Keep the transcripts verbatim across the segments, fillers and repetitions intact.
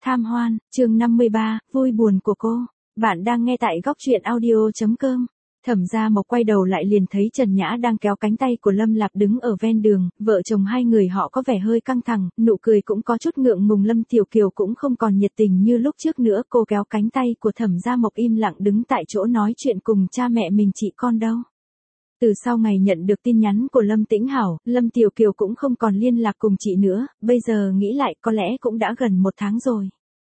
Tham hoan, chương năm mươi ba, vui buồn của cô. Bạn đang nghe tại góc truyện audio chấm com. Thẩm Gia Mộc quay đầu lại liền thấy Trần Nhã đang kéo cánh tay của Lâm Lạp đứng ở ven đường, vợ chồng hai người họ có vẻ hơi căng thẳng, nụ cười cũng có chút ngượng ngùng. Lâm Tiểu Kiều cũng không còn nhiệt tình như lúc trước nữa, cô kéo cánh tay của Thẩm Gia Mộc im lặng đứng tại chỗ nói chuyện cùng cha mẹ mình. Chị con đâu? Từ sau ngày nhận được tin nhắn của Lâm Tĩnh Hảo, Lâm Tiểu Kiều cũng không còn liên lạc cùng chị nữa, bây giờ nghĩ lại có lẽ cũng đã gần một tháng rồi.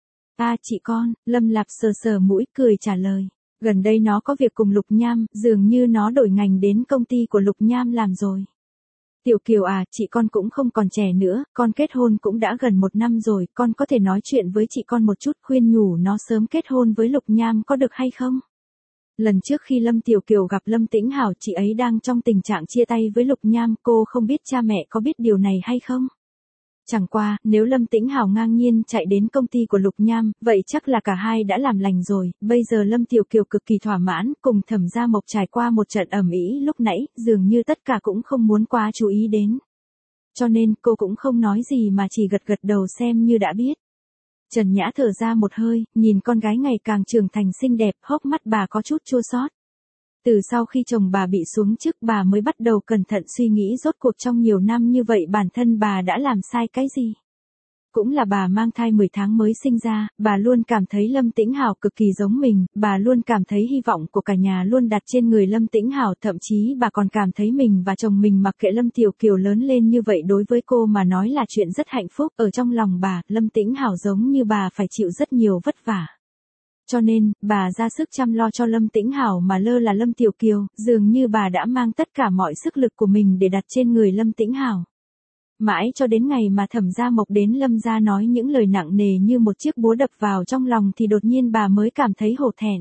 À chị con, Lâm Lạp sờ sờ mũi cười trả lời. Gần đây nó có việc cùng Lục Nham, dường như nó đổi ngành đến công ty của Lục Nham làm rồi. Tiểu Kiều à, chị con cũng không còn trẻ nữa, con kết hôn cũng đã gần một năm rồi, con có thể nói chuyện với chị con một chút, khuyên nhủ nó sớm kết hôn với Lục Nham có được hay không? Lần trước khi Lâm Tiểu Kiều gặp Lâm Tĩnh Hảo, chị ấy đang trong tình trạng chia tay với Lục Nham, cô không biết cha mẹ có biết điều này hay không? Chẳng qua, nếu Lâm Tĩnh Hảo ngang nhiên chạy đến công ty của Lục Nham, vậy chắc là cả hai đã làm lành rồi. Bây giờ Lâm Tiểu Kiều cực kỳ thỏa mãn, cùng Thẩm Gia Mộc trải qua một trận ầm ĩ lúc nãy, dường như tất cả cũng không muốn quá chú ý đến. Cho nên, cô cũng không nói gì mà chỉ gật gật đầu xem như đã biết. Trần Nhã thở ra một hơi, nhìn con gái ngày càng trưởng thành xinh đẹp, hốc mắt bà có chút chua xót. Từ sau khi chồng bà bị xuống chức, bà mới bắt đầu cẩn thận suy nghĩ rốt cuộc trong nhiều năm như vậy bản thân bà đã làm sai cái gì. Cũng là bà mang thai mười tháng mới sinh ra, bà luôn cảm thấy Lâm Tĩnh Hảo cực kỳ giống mình, bà luôn cảm thấy hy vọng của cả nhà luôn đặt trên người Lâm Tĩnh Hảo, thậm chí bà còn cảm thấy mình và chồng mình mặc kệ Lâm Tiểu Kiều lớn lên như vậy đối với cô mà nói là chuyện rất hạnh phúc. Ở trong lòng bà, Lâm Tĩnh Hảo giống như bà phải chịu rất nhiều vất vả. Cho nên, bà ra sức chăm lo cho Lâm Tĩnh Hảo mà lơ là Lâm Tiểu Kiều, dường như bà đã mang tất cả mọi sức lực của mình để đặt trên người Lâm Tĩnh Hảo. Mãi cho đến ngày mà Thẩm Gia Mộc đến Lâm gia nói những lời nặng nề như một chiếc búa đập vào trong lòng thì đột nhiên bà mới cảm thấy hổ thẹn.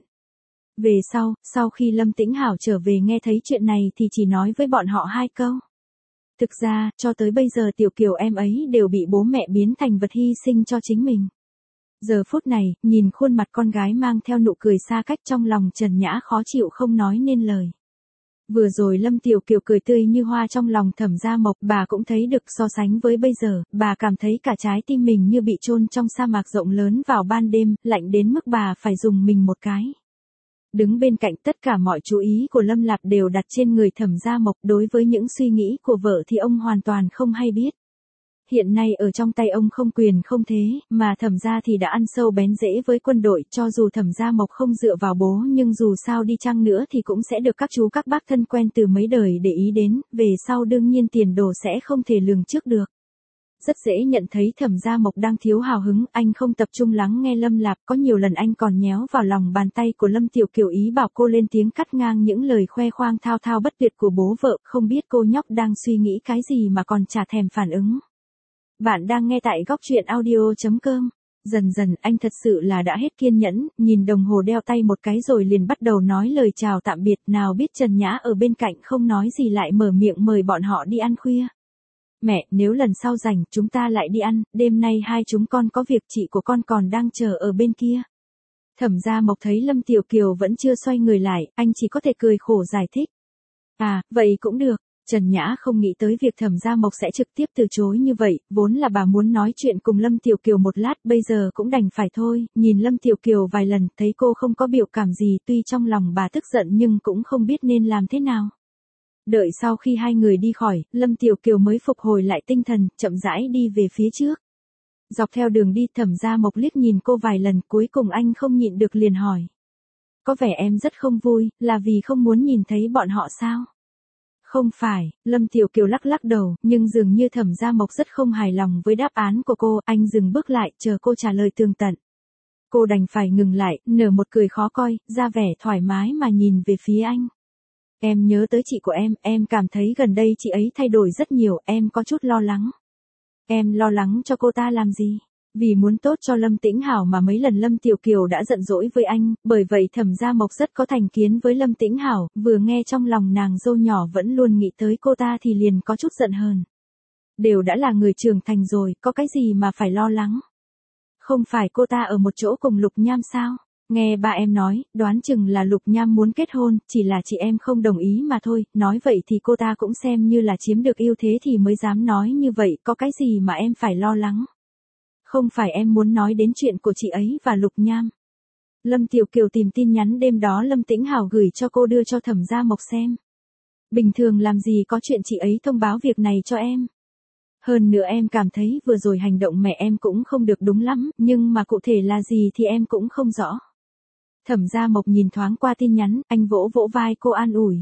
Về sau, sau khi Lâm Tĩnh Hảo trở về nghe thấy chuyện này thì chỉ nói với bọn họ hai câu. Thực ra, cho tới bây giờ Tiểu Kiều em ấy đều bị bố mẹ biến thành vật hy sinh cho chính mình. Giờ phút này, nhìn khuôn mặt con gái mang theo nụ cười xa cách, trong lòng Trần Nhã khó chịu không nói nên lời. Vừa rồi Lâm Tiểu Kiều cười tươi như hoa trong lòng Thẩm Gia Mộc, bà cũng thấy được so sánh với bây giờ, bà cảm thấy cả trái tim mình như bị chôn trong sa mạc rộng lớn vào ban đêm, lạnh đến mức bà phải dùng mình một cái. Đứng bên cạnh, tất cả mọi chú ý của Lâm Lạp đều đặt trên người Thẩm Gia Mộc, đối với những suy nghĩ của vợ thì ông hoàn toàn không hay biết. Hiện nay ở trong tay ông không quyền không thế, mà Thẩm gia thì đã ăn sâu bén rễ với quân đội, cho dù Thẩm Gia Mộc không dựa vào bố nhưng dù sao đi chăng nữa thì cũng sẽ được các chú các bác thân quen từ mấy đời để ý đến, về sau đương nhiên tiền đồ sẽ không thể lường trước được. Rất dễ nhận thấy Thẩm Gia Mộc đang thiếu hào hứng, anh không tập trung lắng nghe Lâm Lạp, có nhiều lần anh còn nhéo vào lòng bàn tay của Lâm Tiểu Kiều ý bảo cô lên tiếng cắt ngang những lời khoe khoang thao thao bất tuyệt của bố vợ, không biết cô nhóc đang suy nghĩ cái gì mà còn chả thèm phản ứng. Bạn đang nghe tại góc truyện audio chấm com. Dần dần anh thật sự là đã hết kiên nhẫn, nhìn đồng hồ đeo tay một cái rồi liền bắt đầu nói lời chào tạm biệt, nào biết Trần Nhã ở bên cạnh không nói gì lại mở miệng mời bọn họ đi ăn khuya. Mẹ, nếu lần sau rảnh chúng ta lại đi ăn, đêm nay hai chúng con có việc, chị của con còn đang chờ ở bên kia. Thẩm Gia Mộc thấy Lâm Tiểu Kiều vẫn chưa xoay người lại, anh chỉ có thể cười khổ giải thích. À, vậy cũng được. Trần Nhã không nghĩ tới việc Thẩm Gia Mộc sẽ trực tiếp từ chối như vậy, vốn là bà muốn nói chuyện cùng Lâm Tiểu Kiều một lát, bây giờ cũng đành phải thôi, nhìn Lâm Tiểu Kiều vài lần, thấy cô không có biểu cảm gì, tuy trong lòng bà tức giận nhưng cũng không biết nên làm thế nào. Đợi sau khi hai người đi khỏi, Lâm Tiểu Kiều mới phục hồi lại tinh thần, chậm rãi đi về phía trước. Dọc theo đường đi, Thẩm Gia Mộc liếc nhìn cô vài lần, cuối cùng anh không nhịn được liền hỏi. Có vẻ em rất không vui, là vì không muốn nhìn thấy bọn họ sao? Không phải, Lâm Tiểu Kiều lắc lắc đầu, nhưng dường như Thẩm Gia Mộc rất không hài lòng với đáp án của cô, anh dừng bước lại, chờ cô trả lời tường tận. Cô đành phải ngừng lại, nở một cười khó coi, ra vẻ thoải mái mà nhìn về phía anh. Em nhớ tới chị của em, em cảm thấy gần đây chị ấy thay đổi rất nhiều, em có chút lo lắng. Em lo lắng cho cô ta làm gì? Vì muốn tốt cho Lâm Tĩnh Hảo mà mấy lần Lâm Tiểu Kiều đã giận dỗi với anh, bởi vậy Thẩm Gia Mộc rất có thành kiến với Lâm Tĩnh Hảo, vừa nghe trong lòng nàng dâu nhỏ vẫn luôn nghĩ tới cô ta thì liền có chút giận hờn. Đều đã là người trưởng thành rồi, có cái gì mà phải lo lắng? Không phải cô ta ở một chỗ cùng Lục Nham sao? Nghe ba em nói, đoán chừng là Lục Nham muốn kết hôn, chỉ là chị em không đồng ý mà thôi, nói vậy thì cô ta cũng xem như là chiếm được ưu thế thì mới dám nói như vậy, có cái gì mà em phải lo lắng? Không phải em muốn nói đến chuyện của chị ấy và Lục Nham. Lâm Tiểu Kiều tìm tin nhắn đêm đó Lâm Tĩnh Hảo gửi cho cô đưa cho Thẩm Gia Mộc xem. Bình thường làm gì có chuyện chị ấy thông báo việc này cho em. Hơn nữa em cảm thấy vừa rồi hành động mẹ em cũng không được đúng lắm, nhưng mà cụ thể là gì thì em cũng không rõ. Thẩm Gia Mộc nhìn thoáng qua tin nhắn, anh vỗ vỗ vai cô an ủi.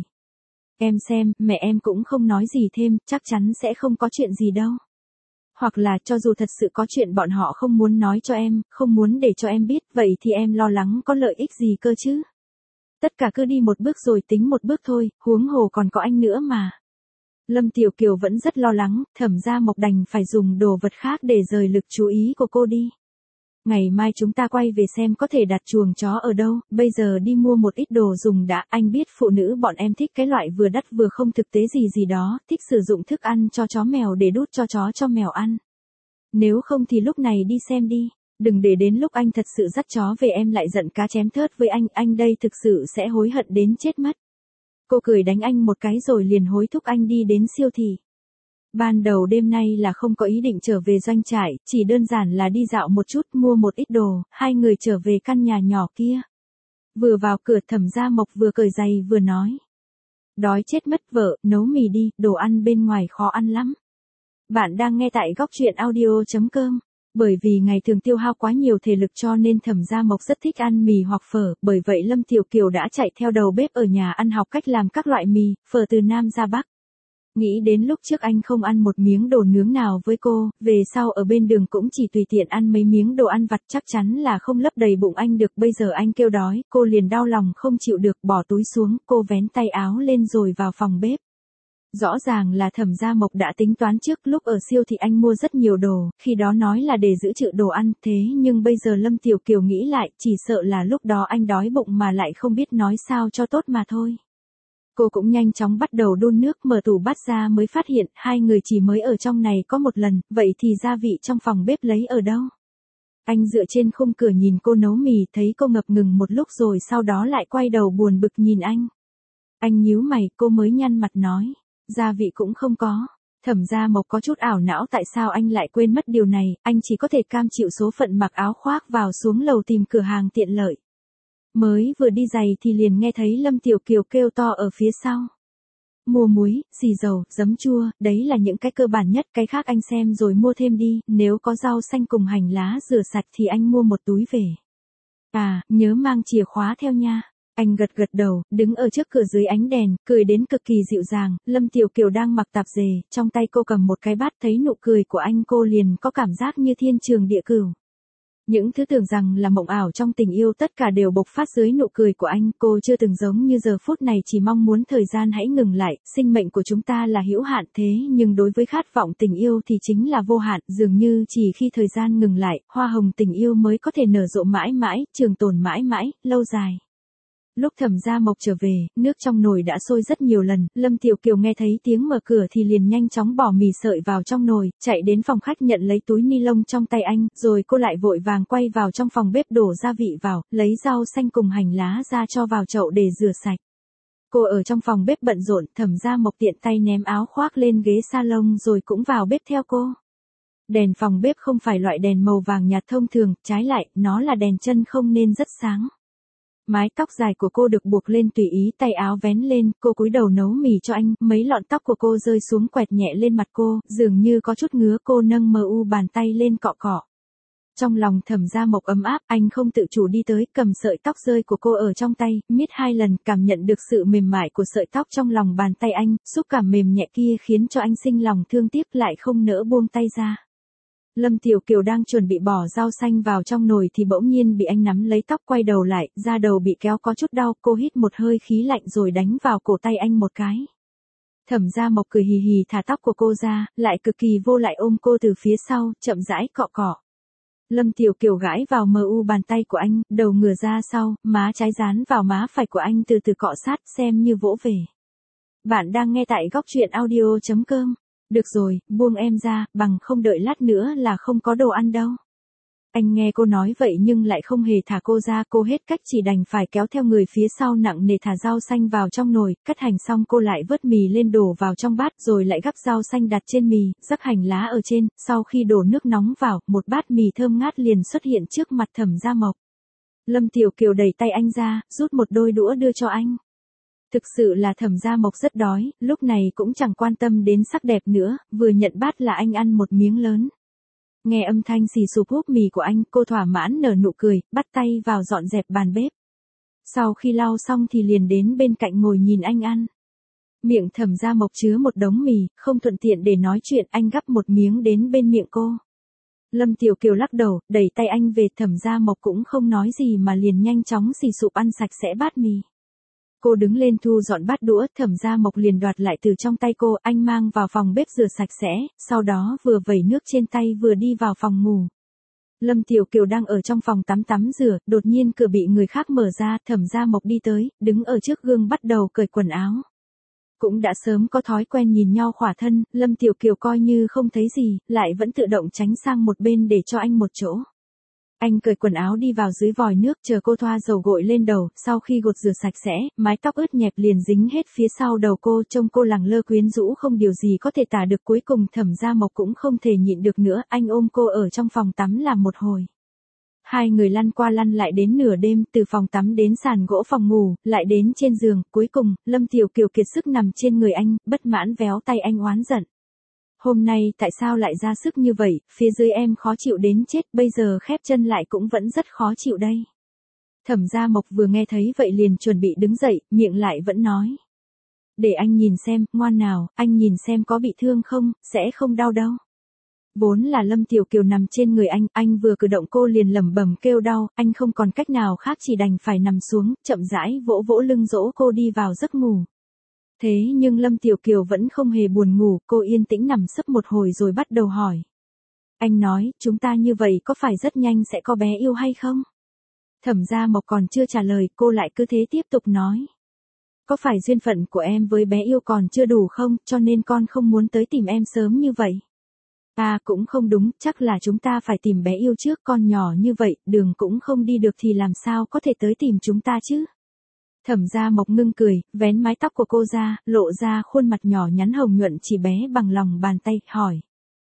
Em xem, mẹ em cũng không nói gì thêm, chắc chắn sẽ không có chuyện gì đâu. Hoặc là cho dù thật sự có chuyện bọn họ không muốn nói cho em, không muốn để cho em biết, vậy thì em lo lắng có lợi ích gì cơ chứ. Tất cả cứ đi một bước rồi tính một bước thôi, huống hồ còn có anh nữa mà. Lâm Tiểu Kiều vẫn rất lo lắng, Thẩm Gia Mộc đành phải dùng đồ vật khác để rời lực chú ý của cô đi. Ngày mai chúng ta quay về xem có thể đặt chuồng chó ở đâu, bây giờ đi mua một ít đồ dùng đã, anh biết phụ nữ bọn em thích cái loại vừa đắt vừa không thực tế gì gì đó, thích sử dụng thức ăn cho chó mèo để đút cho chó cho mèo ăn. Nếu không thì lúc này đi xem đi, đừng để đến lúc anh thật sự dắt chó về em lại giận cá chém thớt với anh, anh đây thực sự sẽ hối hận đến chết mất. Cô cười đánh anh một cái rồi liền hối thúc anh đi đến siêu thị. Ban đầu đêm nay là không có ý định trở về doanh trại, chỉ đơn giản là đi dạo một chút mua một ít đồ, hai người trở về căn nhà nhỏ kia. Vừa vào cửa Thẩm Gia Mộc vừa cởi giày vừa nói. Đói chết mất vợ, nấu mì đi, đồ ăn bên ngoài khó ăn lắm. Bạn đang nghe tại góc truyện audio chấm com. Bởi vì ngày thường tiêu hao quá nhiều thể lực cho nên Thẩm Gia Mộc rất thích ăn mì hoặc phở, bởi vậy Lâm Tiểu Kiều đã chạy theo đầu bếp ở nhà ăn học cách làm các loại mì, phở từ Nam ra Bắc. Nghĩ đến lúc trước anh không ăn một miếng đồ nướng nào với cô, về sau ở bên đường cũng chỉ tùy tiện ăn mấy miếng đồ ăn vặt chắc chắn là không lấp đầy bụng anh được. Bây giờ anh kêu đói, cô liền đau lòng không chịu được bỏ túi xuống, cô vén tay áo lên rồi vào phòng bếp. Rõ ràng là Thẩm Gia Mộc đã tính toán trước lúc ở siêu thị anh mua rất nhiều đồ, khi đó nói là để giữ trữ đồ ăn, thế nhưng bây giờ Lâm Tiểu Kiều nghĩ lại, chỉ sợ là lúc đó anh đói bụng mà lại không biết nói sao cho tốt mà thôi. Cô cũng nhanh chóng bắt đầu đun nước, mở tủ bát ra mới phát hiện hai người chỉ mới ở trong này có một lần, vậy thì gia vị trong phòng bếp lấy ở đâu? Anh dựa trên khung cửa nhìn cô nấu mì, thấy cô ngập ngừng một lúc rồi sau đó lại quay đầu buồn bực nhìn anh. Anh nhíu mày, cô mới nhăn mặt nói, gia vị cũng không có. Thẩm Gia Mộc có chút ảo não tại sao anh lại quên mất điều này, anh chỉ có thể cam chịu số phận mặc áo khoác vào xuống lầu tìm cửa hàng tiện lợi. Mới vừa đi giày thì liền nghe thấy Lâm Tiểu Kiều kêu to ở phía sau. Mua muối, xì dầu, giấm chua, đấy là những cái cơ bản nhất, cái khác anh xem rồi mua thêm đi, nếu có rau xanh cùng hành lá rửa sạch thì anh mua một túi về. À, nhớ mang chìa khóa theo nha. Anh gật gật đầu, đứng ở trước cửa dưới ánh đèn, cười đến cực kỳ dịu dàng. Lâm Tiểu Kiều đang mặc tạp dề, trong tay cô cầm một cái bát, thấy nụ cười của anh cô liền có cảm giác như thiên trường địa cửu. Những thứ tưởng rằng là mộng ảo trong tình yêu tất cả đều bộc phát dưới nụ cười của anh, cô chưa từng giống như giờ phút này chỉ mong muốn thời gian hãy ngừng lại, sinh mệnh của chúng ta là hữu hạn thế nhưng đối với khát vọng tình yêu thì chính là vô hạn, dường như chỉ khi thời gian ngừng lại, hoa hồng tình yêu mới có thể nở rộ mãi mãi, trường tồn mãi mãi, lâu dài. Lúc Thẩm Gia Mộc trở về, nước trong nồi đã sôi rất nhiều lần, Lâm Tiểu Kiều nghe thấy tiếng mở cửa thì liền nhanh chóng bỏ mì sợi vào trong nồi, chạy đến phòng khách nhận lấy túi ni lông trong tay anh, rồi cô lại vội vàng quay vào trong phòng bếp đổ gia vị vào, lấy rau xanh cùng hành lá ra cho vào chậu để rửa sạch. Cô ở trong phòng bếp bận rộn, Thẩm Gia Mộc tiện tay ném áo khoác lên ghế salon rồi cũng vào bếp theo cô. Đèn phòng bếp không phải loại đèn màu vàng nhạt thông thường, trái lại, nó là đèn chân không nên rất sáng. Mái tóc dài của cô được buộc lên tùy ý, tay áo vén lên, cô cúi đầu nấu mì cho anh, mấy lọn tóc của cô rơi xuống quẹt nhẹ lên mặt cô, dường như có chút ngứa, cô nâng mờ u bàn tay lên cọ cọ. Trong lòng Thẩm Gia Mộc ấm áp, anh không tự chủ đi tới, cầm sợi tóc rơi của cô ở trong tay, miết hai lần, cảm nhận được sự mềm mại của sợi tóc trong lòng bàn tay anh, xúc cảm mềm nhẹ kia khiến cho anh sinh lòng thương tiếc lại không nỡ buông tay ra. Lâm Tiểu Kiều đang chuẩn bị bỏ rau xanh vào trong nồi thì bỗng nhiên bị anh nắm lấy tóc, quay đầu lại, da đầu bị kéo có chút đau, cô hít một hơi khí lạnh rồi đánh vào cổ tay anh một cái. Thẩm Gia Mộc cười hì hì thả tóc của cô ra, lại cực kỳ vô lại ôm cô từ phía sau, chậm rãi cọ cọ. Lâm Tiểu Kiều gãi vào mờ u bàn tay của anh, đầu ngửa ra sau, má trái dán vào má phải của anh từ từ cọ sát, xem như vỗ về. Bạn đang nghe tại góc truyện audio chấm com. Được rồi, buông em ra, bằng không đợi lát nữa là không có đồ ăn đâu. Anh nghe cô nói vậy nhưng lại không hề thả cô ra, cô hết cách chỉ đành phải kéo theo người phía sau nặng nề thả rau xanh vào trong nồi, cắt hành xong cô lại vớt mì lên đổ vào trong bát rồi lại gắp rau xanh đặt trên mì, rắc hành lá ở trên, sau khi đổ nước nóng vào, một bát mì thơm ngát liền xuất hiện trước mặt Thẩm Gia Mộc. Lâm Tiểu Kiều đẩy tay anh ra, rút một đôi đũa đưa cho anh. Thực sự là Thẩm Gia Mộc rất đói, lúc này cũng chẳng quan tâm đến sắc đẹp nữa, vừa nhận bát là anh ăn một miếng lớn. Nghe âm thanh xì xụp húp mì của anh, cô thỏa mãn nở nụ cười, bắt tay vào dọn dẹp bàn bếp. Sau khi lau xong thì liền đến bên cạnh ngồi nhìn anh ăn. Miệng Thẩm Gia Mộc chứa một đống mì, không thuận tiện để nói chuyện, anh gắp một miếng đến bên miệng cô. Lâm Tiểu Kiều lắc đầu, đẩy tay anh về, Thẩm Gia Mộc cũng không nói gì mà liền nhanh chóng xì sụp ăn sạch sẽ bát mì. Cô đứng lên thu dọn bát đũa, Thẩm Gia Mộc liền đoạt lại từ trong tay cô, anh mang vào phòng bếp rửa sạch sẽ, sau đó vừa vẩy nước trên tay vừa đi vào phòng ngủ. Lâm Tiểu Kiều đang ở trong phòng tắm tắm rửa, đột nhiên cửa bị người khác mở ra, Thẩm Gia Mộc đi tới, đứng ở trước gương bắt đầu cởi quần áo. Cũng đã sớm có thói quen nhìn nhau khỏa thân, Lâm Tiểu Kiều coi như không thấy gì, lại vẫn tự động tránh sang một bên để cho anh một chỗ. Anh cởi quần áo đi vào dưới vòi nước, chờ cô thoa dầu gội lên đầu, sau khi gột rửa sạch sẽ, mái tóc ướt nhẹp liền dính hết phía sau đầu cô, trông cô lẳng lơ quyến rũ không điều gì có thể tả được. Cuối cùng Thẩm Gia Mộc cũng không thể nhịn được nữa, anh ôm cô ở trong phòng tắm làm một hồi. Hai người lăn qua lăn lại đến nửa đêm, từ phòng tắm đến sàn gỗ phòng ngủ, lại đến trên giường, cuối cùng, Lâm Tiểu Kiều kiệt sức nằm trên người anh, bất mãn véo tay anh oán giận. Hôm nay tại sao lại ra sức như vậy, phía dưới em khó chịu đến chết, bây giờ khép chân lại cũng vẫn rất khó chịu đây. Thẩm Gia Mộc vừa nghe thấy vậy liền chuẩn bị đứng dậy, miệng lại vẫn nói. Để anh nhìn xem, ngoan nào, anh nhìn xem có bị thương không, sẽ không đau đâu. Vốn là Lâm Tiểu Kiều nằm trên người anh, anh vừa cử động cô liền lẩm bẩm kêu đau, anh không còn cách nào khác chỉ đành phải nằm xuống, chậm rãi vỗ vỗ lưng dỗ cô đi vào giấc ngủ. Thế nhưng Lâm Tiểu Kiều vẫn không hề buồn ngủ, cô yên tĩnh nằm sấp một hồi rồi bắt đầu hỏi. Anh nói, chúng ta như vậy có phải rất nhanh sẽ có bé yêu hay không? Thẩm Gia Mộc còn chưa trả lời, cô lại cứ thế tiếp tục nói. Có phải duyên phận của em với bé yêu còn chưa đủ không, cho nên con không muốn tới tìm em sớm như vậy? À cũng không đúng, chắc là chúng ta phải tìm bé yêu trước, con nhỏ như vậy, đường cũng không đi được thì làm sao có thể tới tìm chúng ta chứ? Thẩm Gia Mộc ngưng cười, vén mái tóc của cô ra, lộ ra khuôn mặt nhỏ nhắn hồng nhuận chỉ bé bằng lòng bàn tay, hỏi.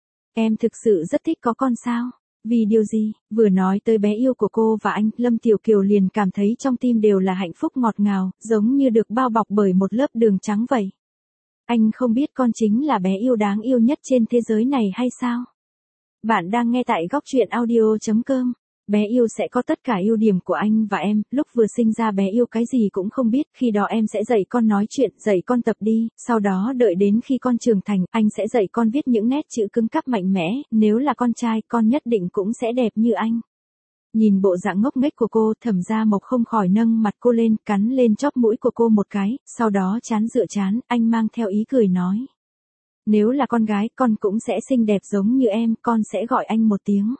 Em thực sự rất thích có con sao? Vì điều gì? Vừa nói tới bé yêu của cô và anh, Lâm Tiểu Kiều liền cảm thấy trong tim đều là hạnh phúc ngọt ngào, giống như được bao bọc bởi một lớp đường trắng vậy. Anh không biết con chính là bé yêu đáng yêu nhất trên thế giới này hay sao? Bạn đang nghe tại góc truyện audio chấm com. Bé yêu sẽ có tất cả ưu điểm của anh và em, lúc vừa sinh ra bé yêu cái gì cũng không biết, khi đó em sẽ dạy con nói chuyện, dạy con tập đi, sau đó đợi đến khi con trưởng thành, anh sẽ dạy con viết những nét chữ cứng cáp mạnh mẽ, nếu là con trai, con nhất định cũng sẽ đẹp như anh. Nhìn bộ dạng ngốc nghếch của cô, Thẩm Gia Mộc không khỏi nâng mặt cô lên, cắn lên chóp mũi của cô một cái, sau đó trán dựa trán, anh mang theo ý cười nói. Nếu là con gái, con cũng sẽ xinh đẹp giống như em, con sẽ gọi anh một tiếng.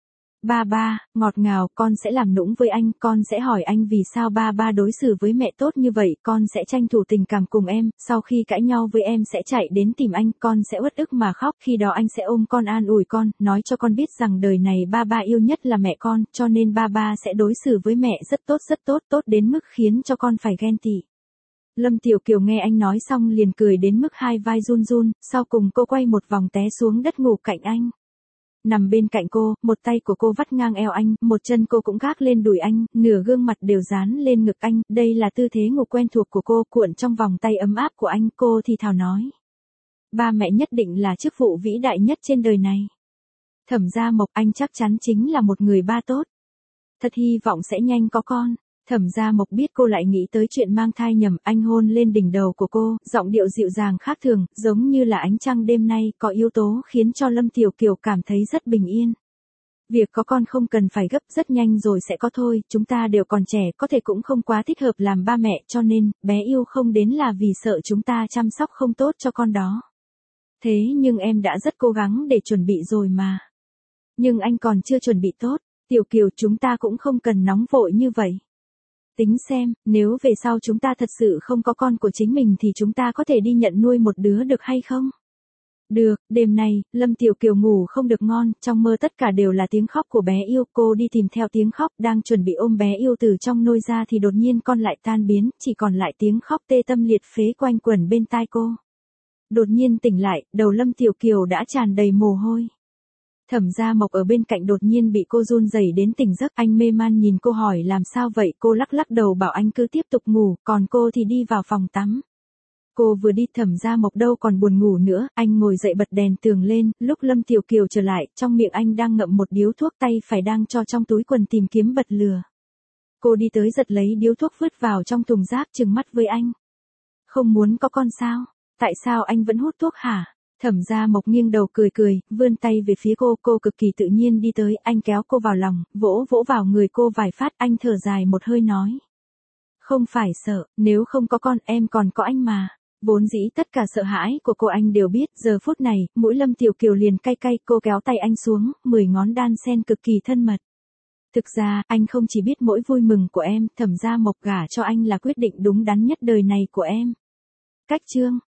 Ba ba, ngọt ngào, con sẽ làm nũng với anh, con sẽ hỏi anh vì sao ba ba đối xử với mẹ tốt như vậy, con sẽ tranh thủ tình cảm cùng em, sau khi cãi nhau với em sẽ chạy đến tìm anh, con sẽ uất ức mà khóc, khi đó anh sẽ ôm con an ủi con, nói cho con biết rằng đời này ba ba yêu nhất là mẹ con, cho nên ba ba sẽ đối xử với mẹ rất tốt rất tốt, tốt đến mức khiến cho con phải ghen tị. Lâm Tiểu Kiều nghe anh nói xong liền cười đến mức hai vai run run, sau cùng cô quay một vòng té xuống đất ngủ cạnh anh. Nằm bên cạnh cô, một tay của cô vắt ngang eo anh, một chân cô cũng gác lên đùi anh, nửa gương mặt đều dán lên ngực anh, đây là tư thế ngủ quen thuộc của cô, cuộn trong vòng tay ấm áp của anh, cô thì thào nói. Ba mẹ nhất định là chức vụ vĩ đại nhất trên đời này. Thẩm Gia Mộc, anh chắc chắn chính là một người ba tốt. Thật hy vọng sẽ nhanh có con. Thẩm Gia Mộc biết cô lại nghĩ tới chuyện mang thai nhầm, anh hôn lên đỉnh đầu của cô, giọng điệu dịu dàng khác thường, giống như là ánh trăng đêm nay, có yếu tố khiến cho Lâm Tiểu Kiều cảm thấy rất bình yên. Việc có con không cần phải gấp, rất nhanh rồi sẽ có thôi, chúng ta đều còn trẻ, có thể cũng không quá thích hợp làm ba mẹ, cho nên, bé yêu không đến là vì sợ chúng ta chăm sóc không tốt cho con đó. Thế nhưng em đã rất cố gắng để chuẩn bị rồi mà. Nhưng anh còn chưa chuẩn bị tốt, Tiểu Kiều, chúng ta cũng không cần nóng vội như vậy. Tính xem, nếu về sau chúng ta thật sự không có con của chính mình thì chúng ta có thể đi nhận nuôi một đứa được hay không? Được, đêm nay, Lâm Tiểu Kiều ngủ không được ngon, trong mơ tất cả đều là tiếng khóc của bé yêu, cô đi tìm theo tiếng khóc, đang chuẩn bị ôm bé yêu từ trong nôi ra thì đột nhiên con lại tan biến, chỉ còn lại tiếng khóc tê tâm liệt phế quanh quẩn bên tai cô. Đột nhiên tỉnh lại, đầu Lâm Tiểu Kiều đã tràn đầy mồ hôi. Thẩm Gia Mộc ở bên cạnh đột nhiên bị cô run rẩy đến tỉnh giấc, anh mê man nhìn cô hỏi làm sao vậy, cô lắc lắc đầu bảo anh cứ tiếp tục ngủ, còn cô thì đi vào phòng tắm. Cô vừa đi Thẩm Gia Mộc đâu còn buồn ngủ nữa, anh ngồi dậy bật đèn tường lên, lúc Lâm Tiểu Kiều trở lại, trong miệng anh đang ngậm một điếu thuốc, tay phải đang cho trong túi quần tìm kiếm bật lửa. Cô đi tới giật lấy điếu thuốc vứt vào trong thùng rác trừng mắt với anh. Không muốn có con sao? Tại sao anh vẫn hút thuốc hả? Thẩm Gia Mộc nghiêng đầu cười cười, vươn tay về phía cô, cô cực kỳ tự nhiên đi tới, anh kéo cô vào lòng, vỗ vỗ vào người cô vài phát, anh thở dài một hơi nói. Không phải sợ, nếu không có con em còn có anh mà. Vốn dĩ tất cả sợ hãi của cô anh đều biết, giờ phút này, mũi Lâm Tiểu Kiều liền cay cay, cô kéo tay anh xuống, mười ngón đan sen cực kỳ thân mật. Thực ra, anh không chỉ biết mỗi vui mừng của em, Thẩm Gia Mộc gả cho anh là quyết định đúng đắn nhất đời này của em. Cách chương